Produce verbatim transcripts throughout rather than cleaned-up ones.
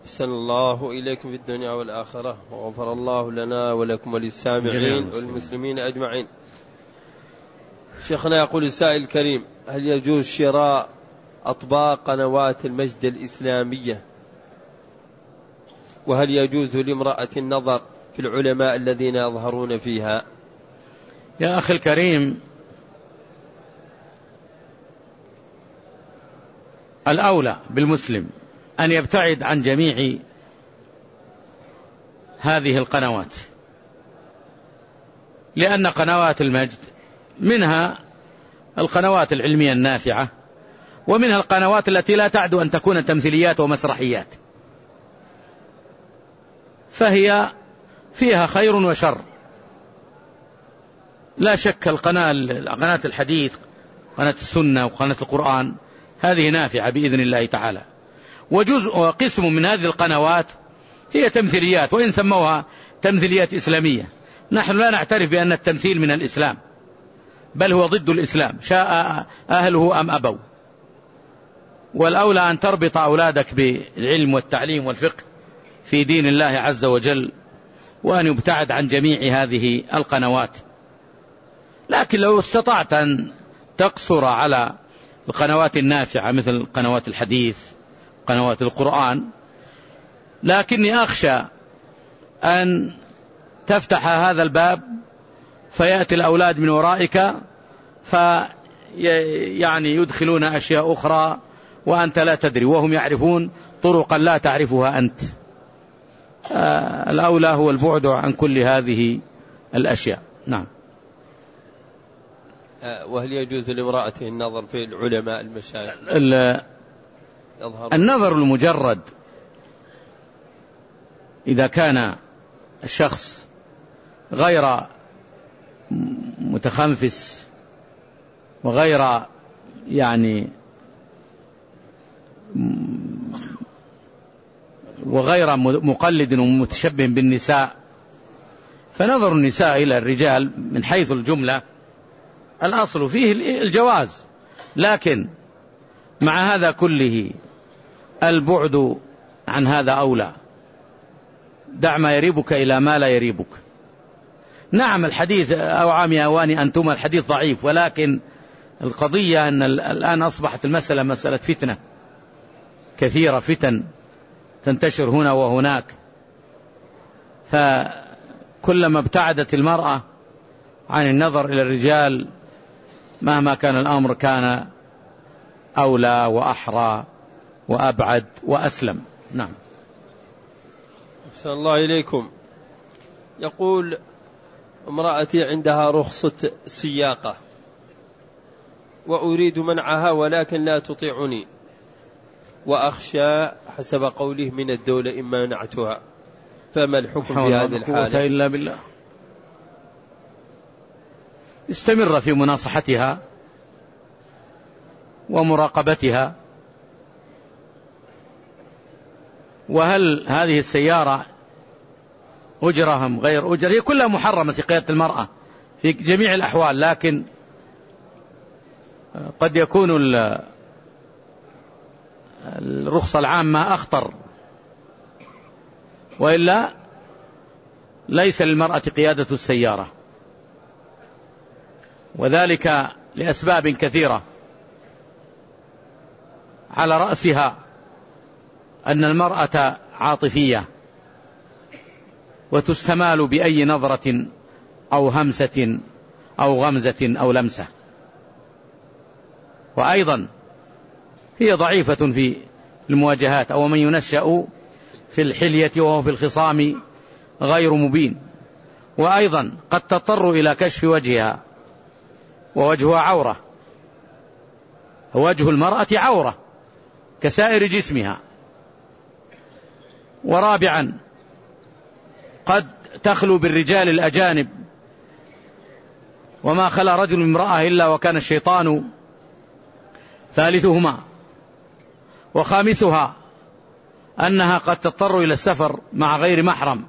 أحسن الله إليكم في الدنيا والآخرة، وغفر الله لنا ولكم وللسامعين والمسلمين أجمعين. شيخنا يقول السائل الكريم: هل يجوز شراء أطباق قنوات المجد الإسلامية؟ وهل يجوز لامرأة النظر في العلماء الذين يظهرون فيها؟ يا أخي الكريم، الأولى بالمسلم أن يبتعد عن جميع هذه القنوات، لأن قنوات المجد منها القنوات العلمية النافعة، ومنها القنوات التي لا تعد أن تكون تمثيليات ومسرحيات، فهي فيها خير وشر. لا شك القناة قناة الحديث، قناة السنة، وقناة القرآن، هذه نافعة بإذن الله تعالى. وجزء وقسم من هذه القنوات هي تمثيليات، وإن سموها تمثيليات إسلامية. نحن لا نعترف بأن التمثيل من الإسلام، بل هو ضد الإسلام، شاء أهله أم أبوا. والأولى أن تربط أولادك بالعلم والتعليم والفقه في دين الله عز وجل، وأن يبتعد عن جميع هذه القنوات. لكن لو استطعت أن تقصر على القنوات النافعة مثل قنوات الحديث، قنوات القرآن، لكني أخشى أن تفتح هذا الباب فيأتي الأولاد من ورائك فيعني يدخلون أشياء أخرى وأنت لا تدري، وهم يعرفون طرقا لا تعرفها أنت. آه الأولى هو البعد عن كل هذه الأشياء. نعم. وهل يجوز لامرأة النظر في العلماء المشايخ؟ النظر المجرد إذا كان الشخص غير متخنفس وغير يعني وغير مقلد ومتشبه بالنساء، فنظر النساء إلى الرجال من حيث الجملة الأصل فيه الجواز، لكن مع هذا كله البعد عن هذا أولى. دع ما يريبك إلى ما لا يريبك. نعم الحديث أو عامي أواني أنتم الحديث ضعيف، ولكن القضية أن الآن أصبحت المسألة مسألة فتنة كثيرة، فتن تنتشر هنا وهناك، فكلما ابتعدت المرأة عن النظر إلى الرجال مهما كان الأمر كان أولى وأحرى وأبعد وأسلم. نعم. أحسن الله إليكم. يقول: امرأتي عندها رخصة سياقة وأريد منعها ولكن لا تطيعني، وأخشى حسب قوله من الدولة إما منعتها، فما الحكم في هذه الحالة؟ إلا بالله. استمر في مناصحتها ومراقبتها. وهل هذه السيارة أجرهم غير أجر؟ هي كلها محرمة سقاية المرأة في جميع الأحوال، لكن قد يكون الرخصة العامة أخطر، وإلا ليس للمرأة قيادة السيارة، وذلك لأسباب كثيرة، على رأسها أن المرأة عاطفية وتستمال بأي نظرة أو همسة أو غمزة أو لمسة، وأيضا هي ضعيفة في المواجهات، أو من ينشأ في الحلية وهو في الخصام غير مبين، وأيضا قد تضطر إلى كشف وجهها، ووجهها عورة، وجه المرأة عورة كسائر جسمها. ورابعا قد تخلو بالرجال الأجانب، وما خلا رجل امرأة إلا وكان الشيطان ثالثهما. وخامسها أنها قد تضطر إلى السفر مع غير محرم.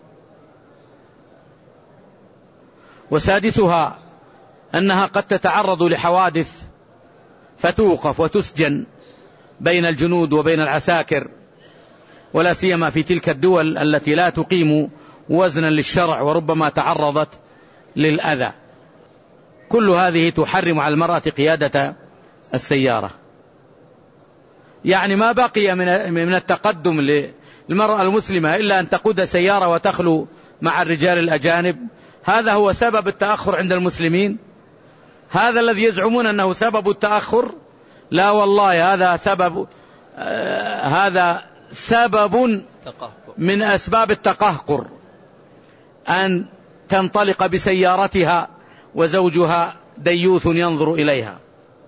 وسادسها أنها قد تتعرض لحوادث فتوقف وتسجن بين الجنود وبين العساكر ولا سيما في تلك الدول التي لا تقيم وزنا للشرع وربما تعرضت للأذى. كل هذه تحرم على المرأة قيادة السيارة. يعني ما بقي من التقدم للمرأة المسلمة إلا أن تقود سيارة وتخلو مع الرجال الأجانب. هذا هو سبب التأخر عند المسلمين؟ هذا الذي يزعمون أنه سبب التأخر؟ لا والله، هذا سبب آه هذا سبب من أسباب التقهقر، أن تنطلق بسيارتها وزوجها ديوث ينظر إليها.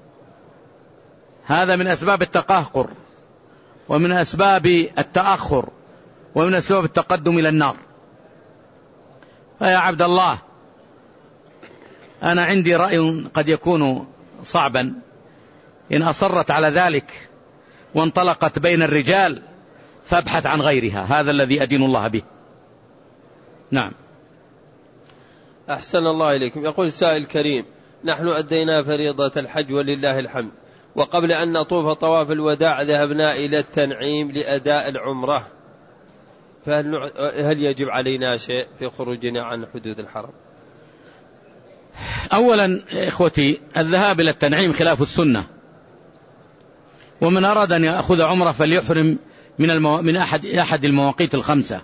هذا من أسباب التقهقر ومن أسباب التأخر ومن أسباب التقدم إلى النار. فيا عبد الله، أنا عندي رأي قد يكون صعبا، إن أصرت على ذلك وانطلقت بين الرجال فابحث عن غيرها، هذا الذي أدين الله به. نعم. أحسن الله إليكم. يقول السائل الكريم: نحن أدينا فريضة الحج ولله الحمد، وقبل أن نطوف طواف الوداع ذهبنا إلى التنعيم لأداء العمرة، فهل هل يجب علينا شيء في خروجنا عن حدود الحرم؟ أولا إخوتي، الذهاب إلى التنعيم خلاف السنة، ومن أراد أن يأخذ عمرة فليحرم من, المو... من أحد... أحد المواقيت الخمسة.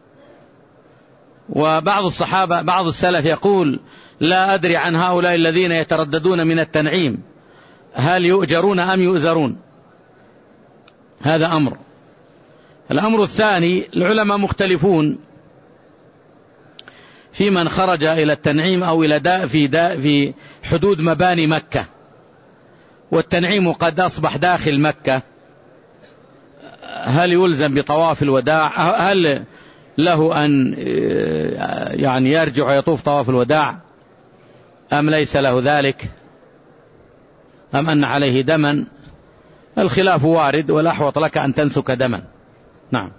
وبعض الصحابة بعض السلف يقول: لا أدري عن هؤلاء الذين يترددون من التنعيم هل يؤجرون أم يؤذرون. هذا أمر. الأمر الثاني، العلماء مختلفون في من خرج إلى التنعيم أو إلى داء في, داء في حدود مباني مكة، والتنعيم قد أصبح داخل مكة، هل يلزم بطواف الوداع؟ هل له أن يعني يرجع ويطوف طواف الوداع أم ليس له ذلك، أم أن عليه دما؟ الخلاف وارد، والأحوط لك أن تنسك دما. نعم.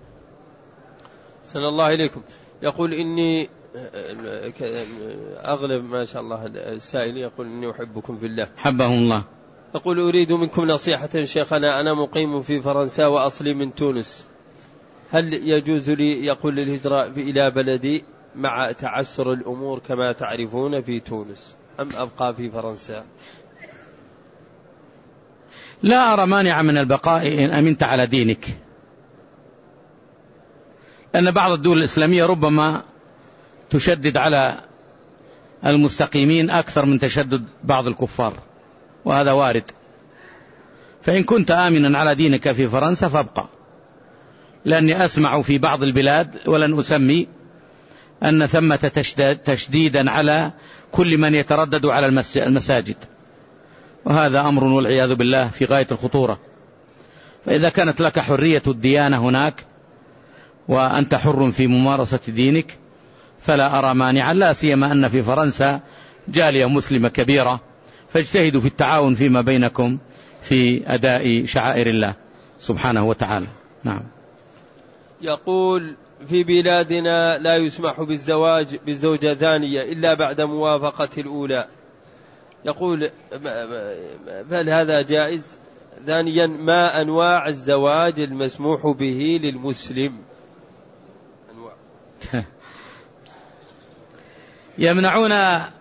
سن الله إليكم. يقول: إني أغلب ما شاء الله السائل يقول: إني أحبكم في الله. حبهم الله. يقول: أريد منكم نصيحة شيخنا، أنا مقيم في فرنسا وأصلي من تونس، هل يجوز لي يقول للهجرة إلى بلدي مع تعسر الأمور كما تعرفون في تونس، أم أبقى في فرنسا؟ لا أرى مانع من البقاء إن أمنت على دينك، لأن بعض الدول الإسلامية ربما تشدد على المستقيمين أكثر من تشدد بعض الكفار، وهذا وارد. فإن كنت آمنا على دينك في فرنسا فابقى، لأني أسمع في بعض البلاد ولن أسمي أن ثمة تشديدا على كل من يتردد على المساجد، وهذا أمر والعياذ بالله في غاية الخطورة. فإذا كانت لك حرية الديانة هناك وأنت حر في ممارسة دينك فلا أرى مانعا، لا سيما أن في فرنسا جالية مسلمة كبيرة، فاجتهدوا في التعاون فيما بينكم في أداء شعائر الله سبحانه وتعالى. نعم. يقول: في بلادنا لا يسمح بالزواج بالزوجة ثانية إلا بعد موافقة الأولى، يقول: هل هذا جائز؟ ثانيا، ما أنواع الزواج المسموح به للمسلم؟ أنواع. يمنعون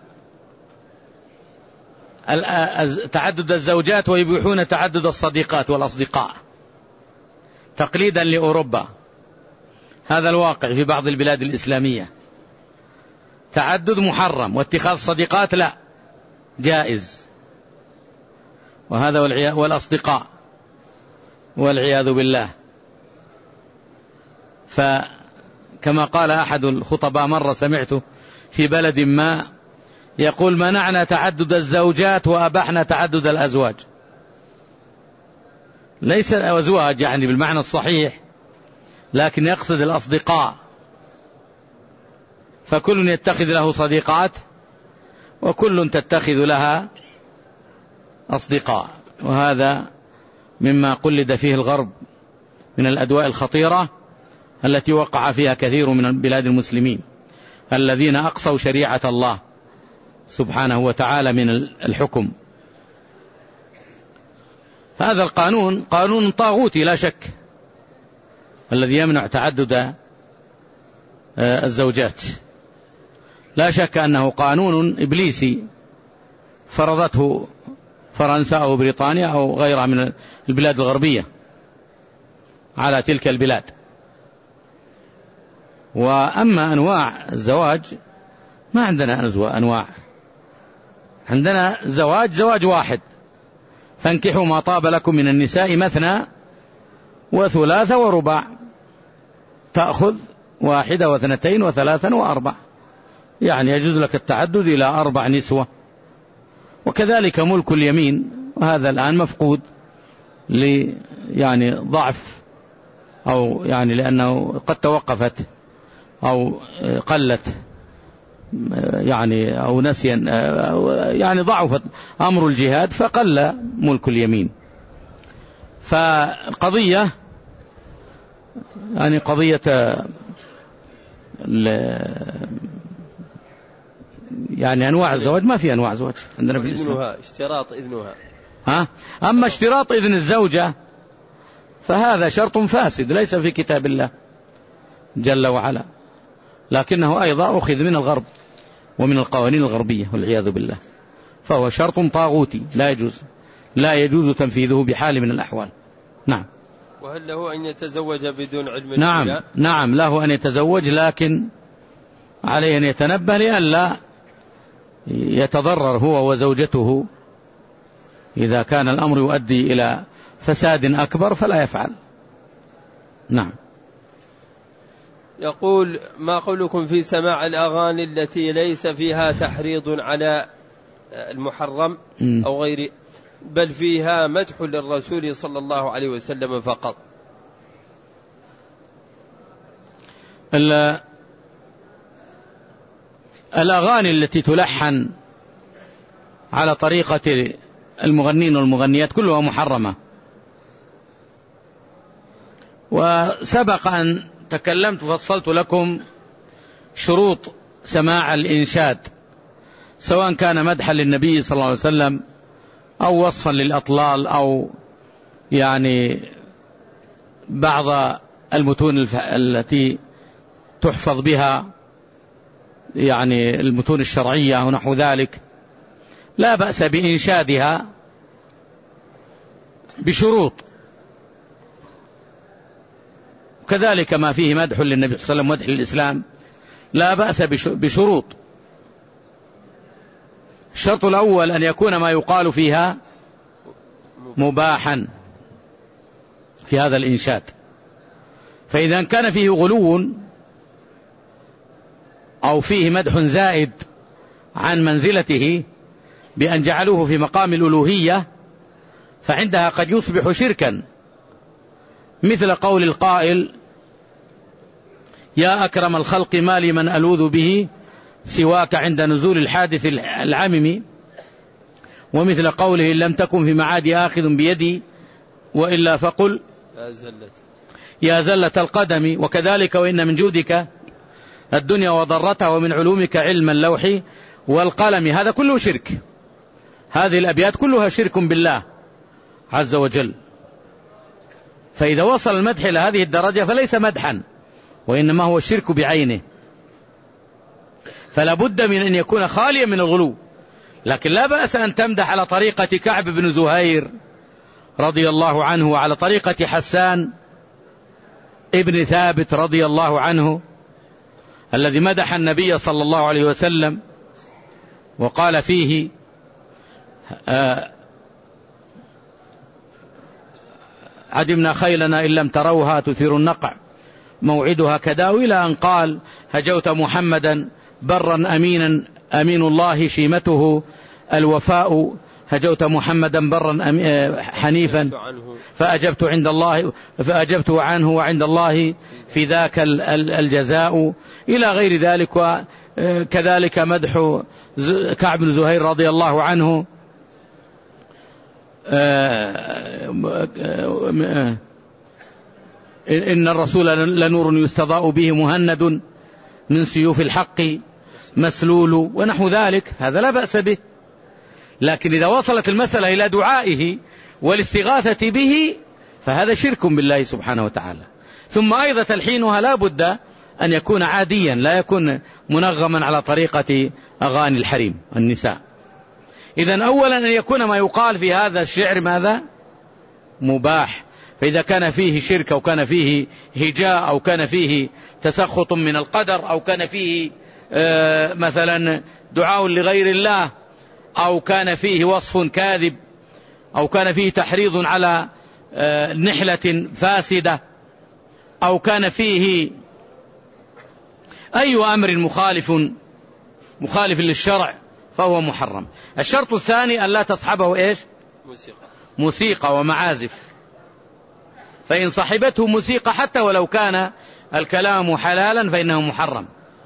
تعدد الزوجات ويبيحون تعدد الصديقات والأصدقاء تقليدا لأوروبا. هذا الواقع في بعض البلاد الإسلامية، تعدد محرم واتخاذ صديقات لا، جائز. وهذا والأصدقاء والعياذ بالله. فكما قال أحد الخطباء مرة سمعته في بلد ما يقول: منعنا تعدد الزوجات وأبحنا تعدد الأزواج. ليس أزواج يعني بالمعنى الصحيح، لكن يقصد الأصدقاء، فكل يتخذ له صديقات وكل تتخذ لها أصدقاء، وهذا مما قلد فيه الغرب من الأدواء الخطيرة التي وقع فيها كثير من بلاد المسلمين الذين أقصوا شريعة الله سبحانه وتعالى من الحكم. هذا القانون قانون طاغوتي لا شك، الذي يمنع تعدد الزوجات. لا شك أنه قانون إبليسي فرضته فرنسا أو بريطانيا أو غيرها من البلاد الغربية على تلك البلاد. وأما أنواع الزواج ما عندنا أنواع، عندنا زواج زواج واحد، فانكحوا ما طاب لكم من النساء مثنى وثلاث ورباع، تأخذ واحدة واثنتين وثلاثا وأربع، يعني يجوز لك التعدد إلى أربع نسوة. وكذلك ملك اليمين، وهذا الآن مفقود ل يعني ضعف أو يعني لأنه قد توقفت أو قلت يعني أو نسيا يعني ضعفت أمر الجهاد فقل ملك اليمين. فالقضية يعني قضية يعني أنواع الزواج ما في أنواع زواج عندنا في الإسلام. إذنها اشتراط إذنها ها أما اشتراط إذن الزوجة فهذا شرط فاسد ليس في كتاب الله جل وعلا، لكنه أيضا أخذ من الغرب ومن القوانين الغربية والعياذ بالله، فهو شرط طاغوتي لا يجوز لا يجوز تنفيذه بحال من الأحوال. نعم. وهل له أن يتزوج بدون علم نعم الشرع؟ نعم له أن يتزوج، لكن عليه أن يتنبه لئلا يتضرر هو وزوجته. إذا كان الأمر يؤدي إلى فساد أكبر فلا يفعل. نعم. يقول: ما قولكم في سماع الأغاني التي ليس فيها تحريض على المحرم أو غيره، بل فيها مدح للرسول صلى الله عليه وسلم فقط؟ الأغاني التي تلحن على طريقة المغنين والمغنيات كلها محرمة. وسبق أن تكلمت وفصلت لكم شروط سماع الإنشاد، سواء كان مدحا للنبي صلى الله عليه وسلم أو وصفا للأطلال أو يعني بعض المتون التي تحفظ بها يعني المتون الشرعية ونحو ذلك، لا بأس بإنشادها بشروط. كذلك ما فيه مدح للنبي صلى الله عليه وسلم مدح للإسلام لا بأس بشروط. الشرط الأول أن يكون ما يقال فيها مباحا في هذا الإنشاد، فإذا كان فيه غلو أو فيه مدح زائد عن منزلته بأن جعلوه في مقام الألوهية فعندها قد يصبح شركا، مثل قول القائل: يا أكرم الخلق ما لي من ألوذ به سواك عند نزول الحادث العمم، ومثل قوله: إن لم تكن في معادي آخذ بيدي وإلا فقل يا زلة يا زلة القدم. وكذلك: وإن من جودك الدنيا وضرتها ومن علومك علم اللوح والقلم. هذا كله شرك، هذه الأبيات كلها شرك بالله عز وجل. فإذا وصل المدح إلى هذه الدرجة فليس مدحا، وإنما هو الشرك بعينه، فلا بد من أن يكون خاليا من الغلو. لكن لا بأس أن تمدح على طريقة كعب بن زهير رضي الله عنه، وعلى طريقة حسان ابن ثابت رضي الله عنه الذي مدح النبي صلى الله عليه وسلم وقال فيه: آه عدمنا خيلنا إن لم تروها تثير النقع موعدها كداو، إلى أن قال: هجوت محمدا برا أمينا أمين الله شيمته الوفاء، هجوت محمدا برا حنيفا فأجبت عند الله فأجبت عنه وعند الله في ذاك الجزاء، إلى غير ذلك. وكذلك مدح كعب بن زهير رضي الله عنه: إن الرسول لنور يستضاء به مهند من سيوف الحق مسلول، ونحو ذلك. هذا لا بأس به، لكن إذا وصلت المسألة إلى دعائه والاستغاثة به فهذا شرك بالله سبحانه وتعالى، ثم أيضا تلحينها لا بد أن يكون عاديا، لا يكون منغما على طريقة أغاني الحريم النساء. إذن أولا أن يكون ما يقال في هذا الشعر ماذا؟ مباح. فإذا كان فيه شرك أو كان فيه هجاء أو كان فيه تسخط من القدر أو كان فيه آه مثلا دعاء لغير الله أو كان فيه وصف كاذب أو كان فيه تحريض على آه نحلة فاسدة أو كان فيه أي أمر مخالف مخالف للشرع فهو محرم. الشرط الثاني أن لا تصحبه إيش؟ موسيقى, موسيقى ومعازف. فإن صحبته موسيقى حتى ولو كان الكلام حلالا فإنه محرم.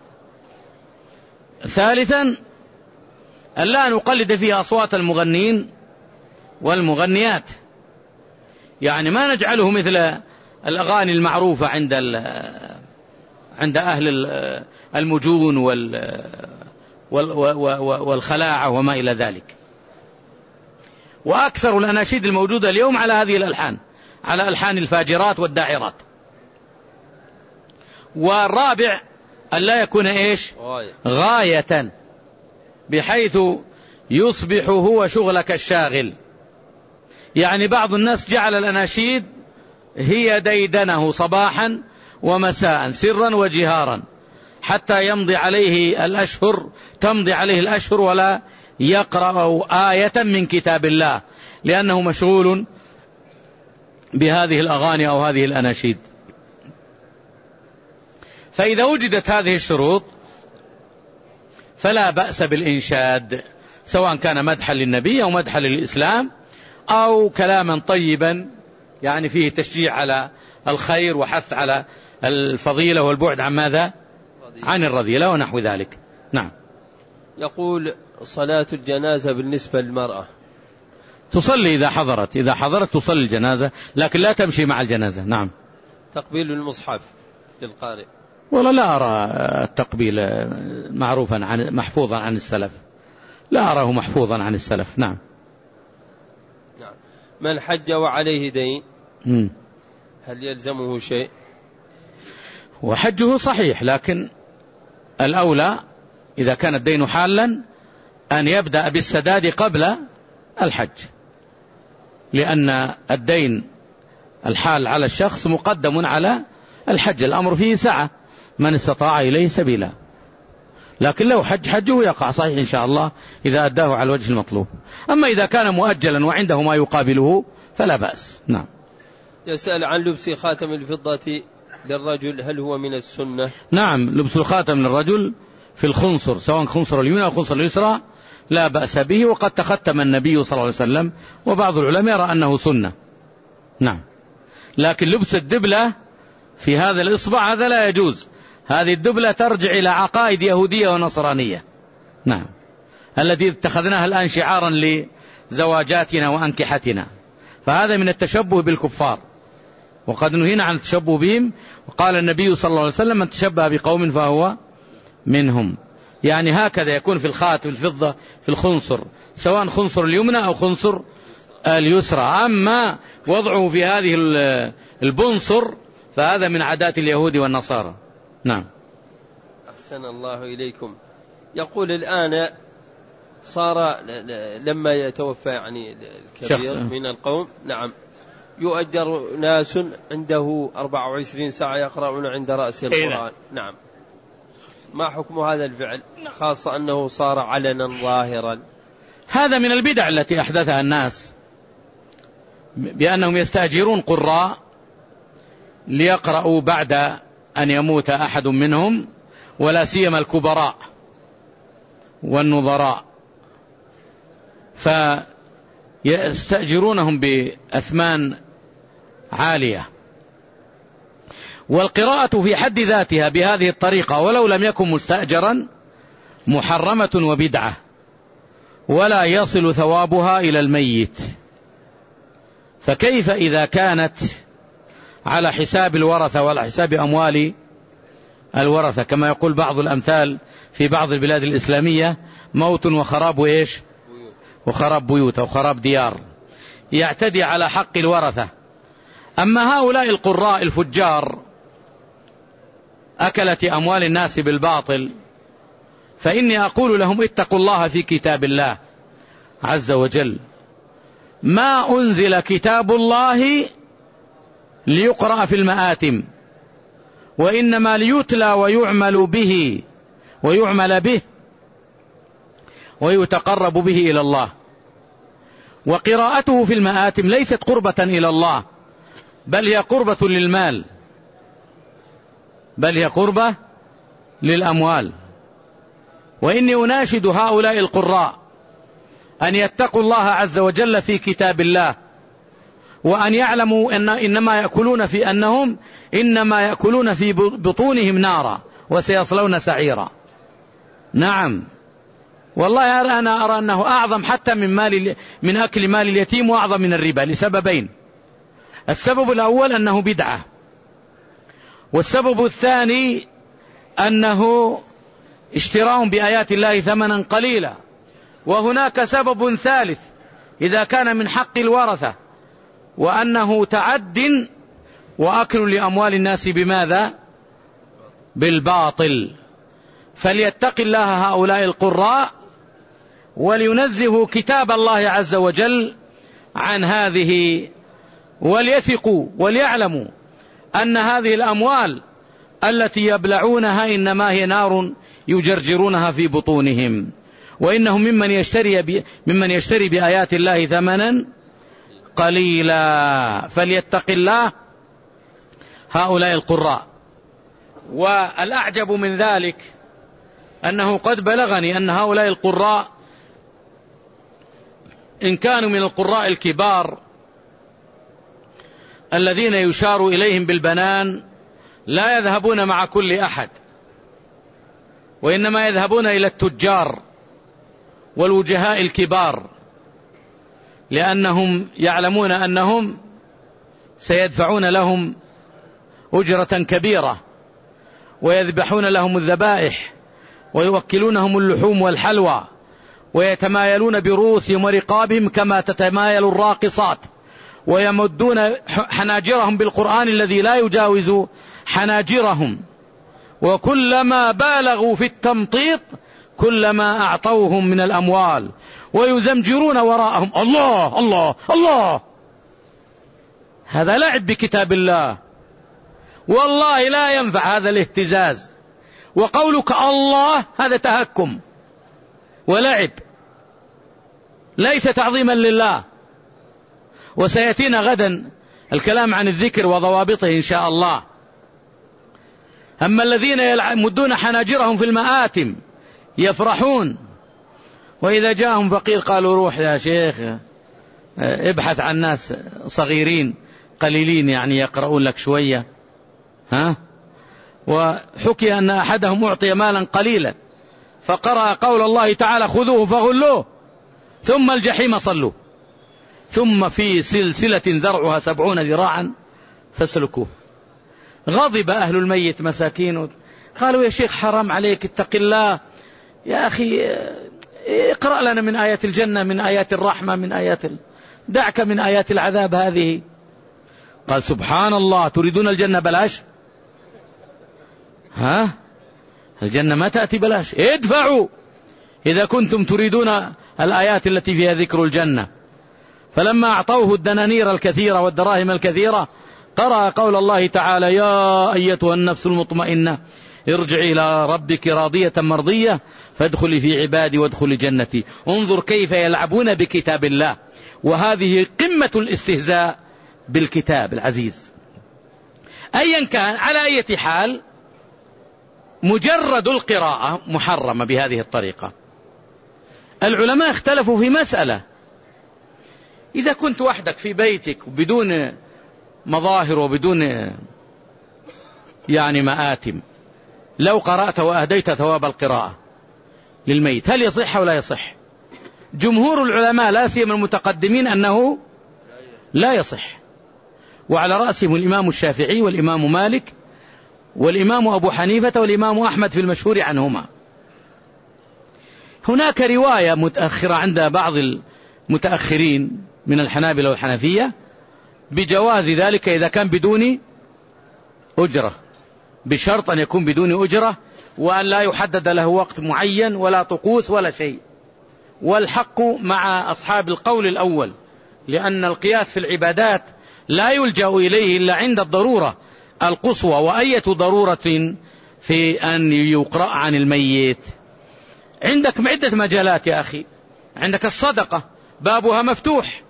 ثالثا أن لا نقلد فيه أصوات المغنين والمغنيات، يعني ما نجعله مثل الأغاني المعروفة عند عند أهل المجون والخلاعة وما إلى ذلك. وأكثر الأناشيد الموجودة اليوم على هذه الألحان، على ألحان الفاجرات والداعرات. والرابع أن لا يكون إيش؟ غاية، بحيث يصبح هو شغلك الشاغل. يعني بعض الناس جعل الأناشيد هي ديدنه صباحا ومساء سرا وجهارا حتى يمضي عليه الأشهر تمضي عليه الأشهر ولا يقرأ آية من كتاب الله، لأنه مشغول بهذه الأغاني أو هذه الأناشيد. فإذا وجدت هذه الشروط فلا بأس بالإنشاد، سواء كان مدحا للنبي أو مدحا للإسلام أو كلاما طيبا يعني فيه تشجيع على الخير وحث على الفضيلة والبعد عن ماذا؟ عن الرذيلة ونحو ذلك. نعم. يقول صلاة الجنازة بالنسبة للمرأة تصلي إذا حضرت إذا حضرت تصلي الجنازة، لكن لا تمشي مع الجنازة. نعم. تقبيل المصحف للقارئ، والله لا أرى التقبيل معروفا عن محفوظا عن السلف، لا أراه محفوظا عن السلف. نعم. نعم. من حج وعليه دين م. هل يلزمه شيء؟ وحجه صحيح، لكن الأولى إذا كان الدين حالا أن يبدأ بالسداد قبل الحج، لأن الدين الحال على الشخص مقدم على الحج، الأمر فيه سعة من استطاع إليه سبيلا. لكن لو حج حجه يقع صحيح إن شاء الله إذا أداه على الوجه المطلوب. أما إذا كان مؤجلا وعنده ما يقابله فلا بأس. نعم. يسأل عن لبس خاتم الفضة للرجل، هل هو من السنة؟ نعم، لبس الخاتم للرجل في الخنصر، سواء خنصر اليمنى أو خنصر اليسرى، لا بأس به، وقد تختم النبي صلى الله عليه وسلم، وبعض العلماء يرى أنه سنة. نعم. لكن لبس الدبلة في هذا الإصبع هذا لا يجوز، هذه الدبلة ترجع إلى عقائد يهودية ونصرانية. نعم. التي اتخذناها الآن شعارا لزواجاتنا وأنكحتنا، فهذا من التشبه بالكفار، وقد نهينا عن التشبه بهم، وقال النبي صلى الله عليه وسلم من تشبه بقوم فهو منهم. يعني هكذا يكون في الخاتم الفضة في الخنصر، سواء خنصر اليمنى أو خنصر اليسرى. أما وضعه في هذه البنصر فهذا من عادات اليهود والنصارى. نعم. أحسن الله إليكم. يقول الآن صار لما يتوفى يعني الكبير من القوم، نعم، يؤجر ناس عنده أربعة وعشرين ساعة يقرؤون عند رأس القرآن. نعم. ما حكم هذا الفعل، خاصة أنه صار علنا ظاهرا؟ هذا من البدع التي أحدثها الناس، بأنهم يستأجرون قراء ليقرأوا بعد أن يموت أحد منهم، ولا سيما الكبراء والنظراء، فيستأجرونهم بأثمان عالية. والقراءة في حد ذاتها بهذه الطريقة ولو لم يكن مستأجرا محرمة وبدعة، ولا يصل ثوابها إلى الميت. فكيف إذا كانت على حساب الورثة وعلى حساب أموال الورثة، كما يقول بعض الأمثال في بعض البلاد الإسلامية: موت وخراب إيش؟ وخراب بيوت أو خراب ديار، يعتدي على حق الورثة. أما هؤلاء القراء الفجار أكلة أموال الناس بالباطل، فإني أقول لهم اتقوا الله في كتاب الله عز وجل. ما أنزل كتاب الله ليقرأ في المآتم، وإنما ليتلى ويعمل به ويعمل به ويتقرب به إلى الله. وقراءته في المآتم ليست قربة إلى الله، بل هي قربة للمال، بل هي قربة للأموال. وإني أناشد هؤلاء القراء أن يتقوا الله عز وجل في كتاب الله، وأن يعلموا أن إنما يأكلون في أنهم إنما يأكلون في بطونهم نارا وسيصلون سعيرا. نعم والله أرى أنا أرى أنه أعظم حتى من مال من أكل مال اليتيم، وأعظم من الربا لسببين. السبب الأول أنه بدعة، والسبب الثاني أنه اشتراء بآيات الله ثمنا قليلا. وهناك سبب ثالث إذا كان من حق الورثة، وأنه تعد وأكل لأموال الناس بماذا؟ بالباطل. فليتق الله هؤلاء القراء ولينزهوا كتاب الله عز وجل عن هذه، وليثقوا وليعلموا أن هذه الأموال التي يبلعونها إنما هي نار يجرجرونها في بطونهم، وإنهم ممن يشتري ممن يشتري بآيات الله ثمنا قليلا. فليتق الله هؤلاء القراء. والأعجب من ذلك أنه قد بلغني أن هؤلاء القراء إن كانوا من القراء الكبار الذين يشار إليهم بالبنان لا يذهبون مع كل أحد، وإنما يذهبون إلى التجار والوجهاء الكبار، لأنهم يعلمون أنهم سيدفعون لهم أجرة كبيرة، ويذبحون لهم الذبائح، ويوكلونهم اللحوم والحلوى، ويتمايلون برؤوسهم ورقابهم كما تتمايل الراقصات، ويمدون حناجرهم بالقرآن الذي لا يجاوز حناجرهم، وكلما بالغوا في التمطيط كلما أعطوهم من الأموال، ويزمجرون وراءهم الله الله الله. هذا لعب بكتاب الله، والله لا ينفع هذا الاهتزاز. وقولك الله هذا تهكم ولعب، ليس تعظيما لله. وسيأتينا غدا الكلام عن الذكر وضوابطه إن شاء الله. أما الذين يمدون حناجرهم في المآتم يفرحون، وإذا جاءهم فقير قالوا روح يا شيخ ابحث عن ناس صغيرين قليلين يعني يقرؤون لك شوية. ها؟ وحكي أن أحدهم أعطي مالا قليلا فقرأ قول الله تعالى خذوه فغلوه ثم الجحيم صلوه ثم في سلسلة ذرعها سبعون ذراعا فاسلكوه. غضب أهل الميت مساكين، قالوا يا شيخ حرام عليك اتق الله يا أخي، اقرأ لنا من آيات الجنة، من آيات الرحمة، من آيات ال... دعك من آيات العذاب هذه. قال سبحان الله تريدون الجنة بلاش؟ ها؟ الجنة ما تأتي بلاش، ادفعوا إذا كنتم تريدون الآيات التي فيها ذكر الجنة. فلما أعطوه الدنانير الكثيرة والدراهم الكثيرة قرأ قول الله تعالى يا أيتها النفس المطمئنة ارجعي إلى ربك راضية مرضية فادخلي في عبادي وادخلي جنتي. انظر كيف يلعبون بكتاب الله، وهذه قمة الاستهزاء بالكتاب العزيز. أيا كان، على أي حال مجرد القراءة محرمة بهذه الطريقة. العلماء اختلفوا في مسألة، إذا كنت وحدك في بيتك بدون مظاهر وبدون يعني مآتم، لو قرأت وأهديت ثواب القراءة للميت هل يصح أو لا يصح؟ جمهور العلماء لا سيما المتقدمين أنه لا يصح، وعلى رأسهم الإمام الشافعي والإمام مالك والإمام أبو حنيفة والإمام أحمد في المشهور عنهما. هناك رواية متأخرة عند بعض المتأخرين من الحنابلة والحنفية بجواز ذلك إذا كان بدون أجرة، بشرط أن يكون بدون أجرة، وأن لا يحدد له وقت معين ولا طقوس ولا شيء. والحق مع أصحاب القول الأول، لأن القياس في العبادات لا يلجأ إليه إلا عند الضرورة القصوى، وأية ضرورة في أن يقرأ عن الميت. عندك عدة مجالات يا أخي، عندك الصدقة بابها مفتوح.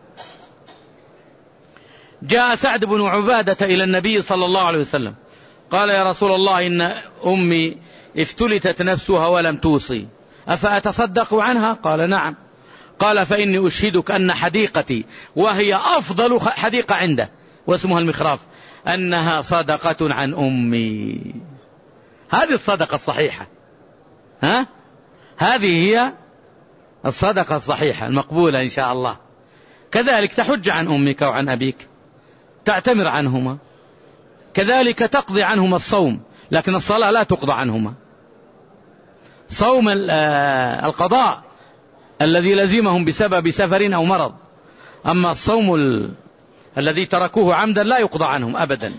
جاء سعد بن عبادة إلى النبي صلى الله عليه وسلم قال يا رسول الله إن أمي افتلتت نفسها ولم توصي، أفأتصدق عنها؟ قال نعم. قال فإني أشهدك أن حديقتي، وهي أفضل حديقة عنده واسمها المخراف، أنها صدقة عن أمي. هذه الصدقة الصحيحة، ها؟ هذه هي الصدقة الصحيحة المقبولة إن شاء الله. كذلك تحج عن أمك وعن أبيك، تعتمر عنهما، كذلك تقضي عنهما الصوم، لكن الصلاة لا تقضى عنهما. صوم القضاء الذي لزمهم بسبب سفر أو مرض، أما الصوم ال... الذي تركوه عمدا لا يقضى عنهم أبدا.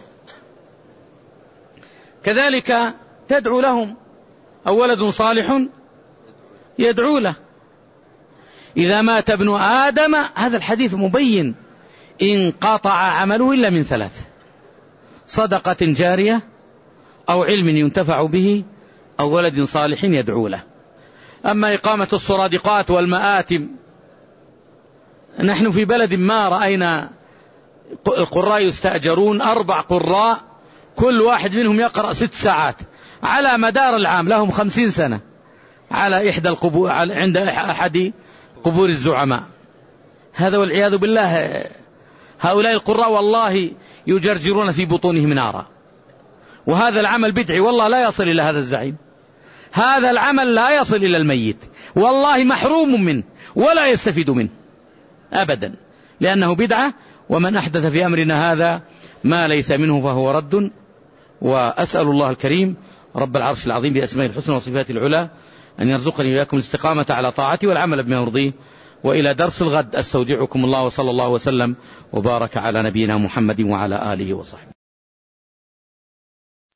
كذلك تدعو لهم، أو ولد صالح يدعو له. إذا مات ابن آدم، هذا الحديث مبين، انقطع عمله إلا من ثلاث: صدقة جارية، أو علم ينتفع به، أو ولد صالح يدعو له. أما إقامة الصرادقات والمآتم، نحن في بلد ما رأينا القراء يستأجرون، أربع قراء كل واحد منهم يقرأ ست ساعات على مدار العام، لهم خمسين سنة على إحدى القبور، عند أحد قبور الزعماء. هذا والعياذ بالله. هؤلاء القراء والله يجرجرون في بطونهم نارا، وهذا العمل بدعي والله لا يصل إلى هذا الزعيم، هذا العمل لا يصل إلى الميت، والله محروم منه ولا يستفيد منه أبدا، لأنه بدعة. ومن أحدث في أمرنا هذا ما ليس منه فهو رد. وأسأل الله الكريم رب العرش العظيم بأسماء الحسنى وصفات العلى أن يرزقني وإياكم الاستقامة على طاعته والعمل بما يرضيه. وإلى درس الغد أستودعكم الله، وصلى الله وسلم وبارك على نبينا محمد وعلى آله وصحبه.